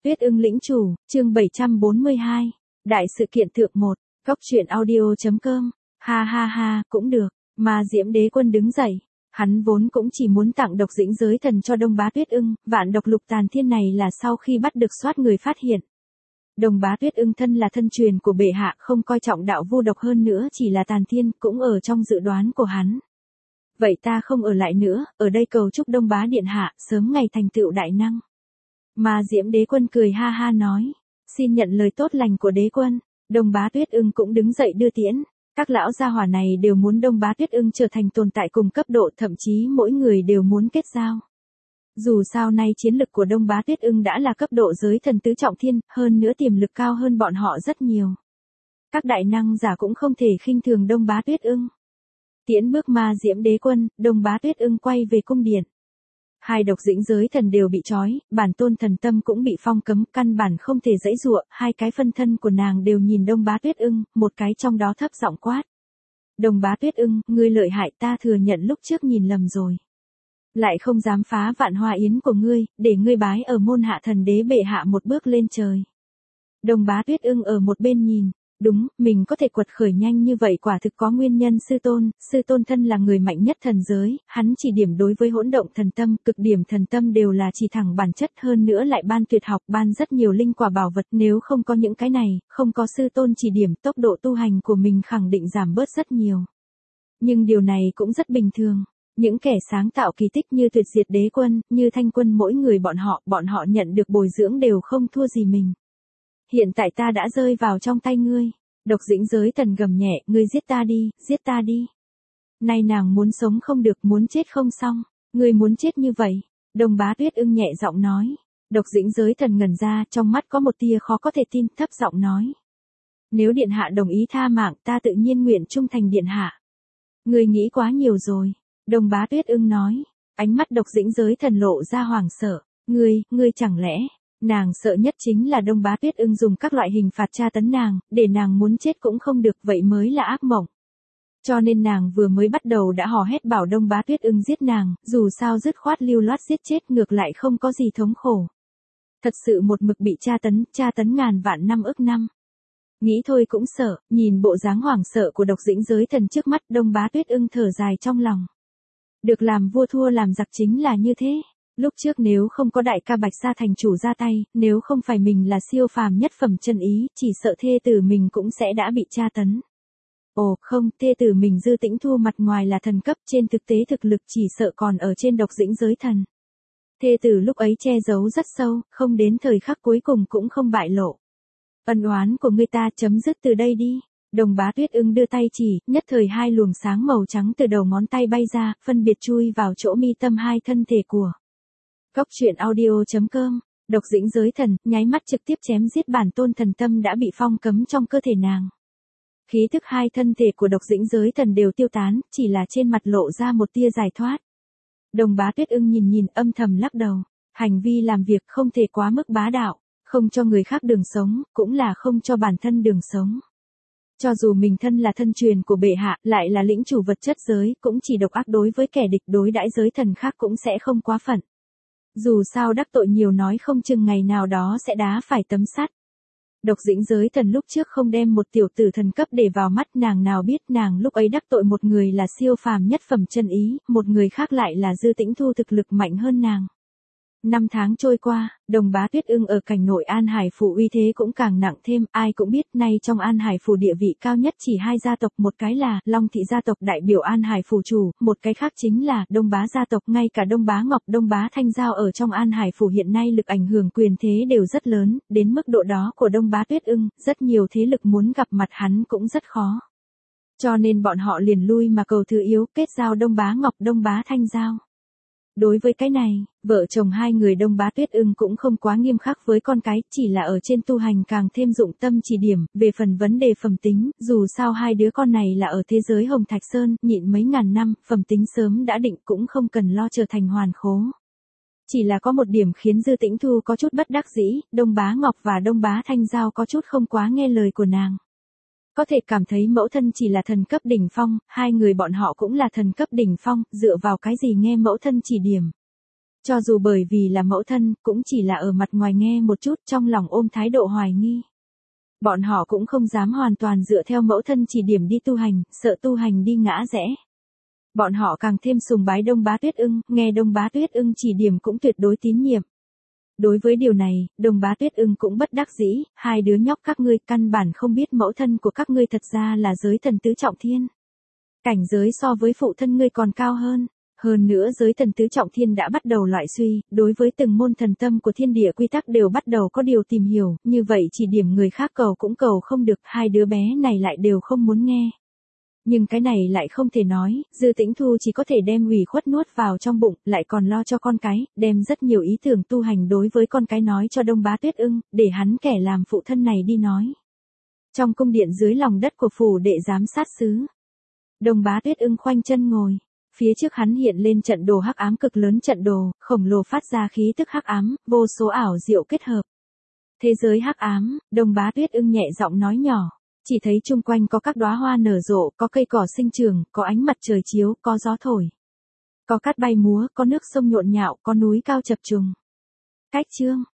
Tuyết Ưng lĩnh chủ, chương 742. Đại sự kiện thượng 1, góc truyện audio.com. Ha ha ha, cũng được. Mà Diễm Đế Quân đứng dậy. Hắn vốn cũng chỉ muốn tặng độc dĩnh giới thần cho Đông Bá Tuyết Ưng, vạn độc lục tàn thiên này là sau khi bắt được soát người phát hiện. Đông Bá Tuyết Ưng thân là thân truyền của bệ hạ, không coi trọng đạo vu độc, hơn nữa chỉ là tàn thiên, cũng ở trong dự đoán của hắn. Vậy ta không ở lại nữa, ở đây cầu chúc Đông Bá điện hạ sớm ngày thành tựu đại năng. Mà Diễm Đế Quân cười ha ha nói, xin nhận lời tốt lành của đế quân. Đông Bá Tuyết Ưng cũng đứng dậy đưa tiễn. Các lão gia hỏa này đều muốn Đông Bá Tuyết Ưng trở thành tồn tại cùng cấp độ, thậm chí mỗi người đều muốn kết giao. Dù sao nay chiến lực của Đông Bá Tuyết Ưng đã là cấp độ giới thần tứ trọng thiên, hơn nữa tiềm lực cao hơn bọn họ rất nhiều. Các đại năng giả cũng không thể khinh thường Đông Bá Tuyết Ưng. Tiễn bước Ma Diễm Đế Quân, Đông Bá Tuyết Ưng quay về cung điện. Hai độc dĩnh giới thần đều bị trói, bản tôn thần tâm cũng bị phong cấm, căn bản không thể giãy giụa. Hai cái phân thân của nàng đều nhìn Đông Bá Tuyết Ưng, một cái trong đó thấp giọng quát. Đông Bá Tuyết Ưng, ngươi lợi hại, ta thừa nhận lúc trước nhìn lầm rồi. Lại không dám phá vạn hoa yến của ngươi, để ngươi bái ở môn hạ thần đế bệ hạ một bước lên trời. Đông Bá Tuyết Ưng ở một bên nhìn. Đúng, mình có thể quật khởi nhanh như vậy quả thực có nguyên nhân sư tôn thân là người mạnh nhất thần giới, hắn chỉ điểm đối với hỗn động thần tâm, cực điểm thần tâm đều là chỉ thẳng bản chất, hơn nữa lại ban tuyệt học, ban rất nhiều linh quả bảo vật, nếu không có những cái này, không có sư tôn chỉ điểm, tốc độ tu hành của mình khẳng định giảm bớt rất nhiều. Nhưng điều này cũng rất bình thường. Những kẻ sáng tạo kỳ tích như Tuyệt Diệt Đế Quân, như Thanh Quân, mỗi người bọn họ nhận được bồi dưỡng đều không thua gì mình. Hiện tại ta đã rơi vào trong tay ngươi. Độc dĩnh giới thần gầm nhẹ, ngươi giết ta đi, giết ta đi. Nay nàng muốn sống không được, muốn chết không xong. Ngươi muốn chết như vậy. Đông Bá Tuyết Ưng nhẹ giọng nói. Độc dĩnh giới thần ngẩn ra, trong mắt có một tia khó có thể tin, thấp giọng nói. Nếu điện hạ đồng ý tha mạng, ta tự nhiên nguyện trung thành điện hạ. Ngươi nghĩ quá nhiều rồi. Đông Bá Tuyết Ưng nói. Ánh mắt độc dĩnh giới thần lộ ra hoảng sợ. Ngươi chẳng lẽ... Nàng sợ nhất chính là Đông Bá Tuyết Ưng dùng các loại hình phạt tra tấn nàng, để nàng muốn chết cũng không được, vậy mới là ác mộng. Cho nên nàng vừa mới bắt đầu đã hò hét bảo Đông Bá Tuyết Ưng giết nàng, dù sao dứt khoát lưu loát giết chết, ngược lại không có gì thống khổ. Thật sự một mực bị tra tấn ngàn vạn năm ức năm. Nghĩ thôi cũng sợ, nhìn bộ dáng hoảng sợ của độc dĩnh giới thần trước mắt, Đông Bá Tuyết Ưng thở dài trong lòng. Được làm vua thua làm giặc chính là như thế. Lúc trước nếu không có đại ca Bạch Gia thành chủ ra tay, nếu không phải mình là siêu phàm nhất phẩm chân ý, chỉ sợ thê tử mình cũng sẽ đã bị tra tấn. Ồ không, thê tử mình Dư Tĩnh Thu mặt ngoài là thần cấp, trên thực tế thực lực chỉ sợ còn ở trên độc dĩnh giới thần. Thê tử lúc ấy che giấu rất sâu, không đến thời khắc cuối cùng cũng không bại lộ. Ân oán của người ta chấm dứt từ đây đi. Đông Bá Tuyết Ưng đưa tay chỉ, nhất thời hai luồng sáng màu trắng từ đầu ngón tay bay ra, phân biệt chui vào chỗ mi tâm hai thân thể của. Góc truyện audio.com. Độc dĩnh giới thần, nháy mắt trực tiếp chém giết bản tôn thần tâm đã bị phong cấm trong cơ thể nàng. Khí thức hai thân thể của độc dĩnh giới thần đều tiêu tán, chỉ là trên mặt lộ ra một tia giải thoát. Đông Bá Tuyết Ưng nhìn âm thầm lắc đầu. Hành vi làm việc không thể quá mức bá đạo, không cho người khác đường sống, cũng là không cho bản thân đường sống. Cho dù mình thân là thân truyền của bệ hạ, lại là lĩnh chủ vật chất giới, cũng chỉ độc ác đối với kẻ địch, đối đãi giới thần khác cũng sẽ không quá phận. Dù sao đắc tội nhiều nói không chừng ngày nào đó sẽ đá phải tấm sắt. Độc dĩnh giới thần lúc trước không đem một tiểu tử thần cấp để vào mắt, nàng nào biết nàng lúc ấy đắc tội một người là siêu phàm nhất phẩm chân ý, một người khác lại là Dư Tĩnh Thu thực lực mạnh hơn nàng. 5 tháng trôi qua, Đông Bá Tuyết Ưng ở cảnh nội An Hải phủ uy thế cũng càng nặng thêm, ai cũng biết nay trong An Hải phủ địa vị cao nhất chỉ hai gia tộc, một cái là Long thị gia tộc đại biểu An Hải phủ chủ, một cái khác chính là Đông Bá gia tộc, ngay cả Đông Bá Ngọc, Đông Bá Thanh Giao ở trong An Hải phủ hiện nay lực ảnh hưởng quyền thế đều rất lớn, đến mức độ đó của Đông Bá Tuyết Ưng, rất nhiều thế lực muốn gặp mặt hắn cũng rất khó. Cho nên bọn họ liền lui mà cầu thứ yếu, kết giao Đông Bá Ngọc, Đông Bá Thanh Giao. Đối với cái này, vợ chồng hai người Đông Bá Tuyết Ưng cũng không quá nghiêm khắc với con cái, chỉ là ở trên tu hành càng thêm dụng tâm chỉ điểm, về phần vấn đề phẩm tính, dù sao hai đứa con này là ở thế giới Hồng Thạch Sơn, nhịn mấy ngàn năm, phẩm tính sớm đã định cũng không cần lo trở thành hoàn khố. Chỉ là có một điểm khiến Dư Tĩnh Thu có chút bất đắc dĩ, Đông Bá Ngọc và Đông Bá Thanh Giao có chút không quá nghe lời của nàng. Có thể cảm thấy mẫu thân chỉ là thần cấp đỉnh phong, hai người bọn họ cũng là thần cấp đỉnh phong, dựa vào cái gì nghe mẫu thân chỉ điểm. Cho dù bởi vì là mẫu thân, cũng chỉ là ở mặt ngoài nghe một chút, trong lòng ôm thái độ hoài nghi. Bọn họ cũng không dám hoàn toàn dựa theo mẫu thân chỉ điểm đi tu hành, sợ tu hành đi ngã rẽ. Bọn họ càng thêm sùng bái Đông Bá Tuyết Ưng, nghe Đông Bá Tuyết Ưng chỉ điểm cũng tuyệt đối tín nhiệm. Đối với điều này, Đông Bá Tuyết Ưng cũng bất đắc dĩ, hai đứa nhóc các ngươi căn bản không biết mẫu thân của các ngươi thật ra là giới thần tứ trọng thiên. Cảnh giới so với phụ thân ngươi còn cao hơn. Hơn nữa giới thần tứ trọng thiên đã bắt đầu loại suy, đối với từng môn thần tâm của thiên địa quy tắc đều bắt đầu có điều tìm hiểu, như vậy chỉ điểm người khác cầu cũng cầu không được, hai đứa bé này lại đều không muốn nghe. Nhưng cái này lại không thể nói, Dư Tĩnh Thu chỉ có thể đem ủy khuất nuốt vào trong bụng, lại còn lo cho con cái, đem rất nhiều ý tưởng tu hành đối với con cái nói cho Đông Bá Tuyết Ưng, để hắn kẻ làm phụ thân này đi nói. Trong cung điện dưới lòng đất của phủ đệ giám sát xứ, Đông Bá Tuyết Ưng khoanh chân ngồi, phía trước hắn hiện lên trận đồ hắc ám cực lớn, trận đồ khổng lồ phát ra khí tức hắc ám, vô số ảo diệu kết hợp. Thế giới hắc ám, Đông Bá Tuyết Ưng nhẹ giọng nói nhỏ. Chỉ thấy chung quanh có các đóa hoa nở rộ, có cây cỏ sinh trường, có ánh mặt trời chiếu, có gió thổi. Có cát bay múa, có nước sông nhộn nhạo, có núi cao chập trùng. Cách chương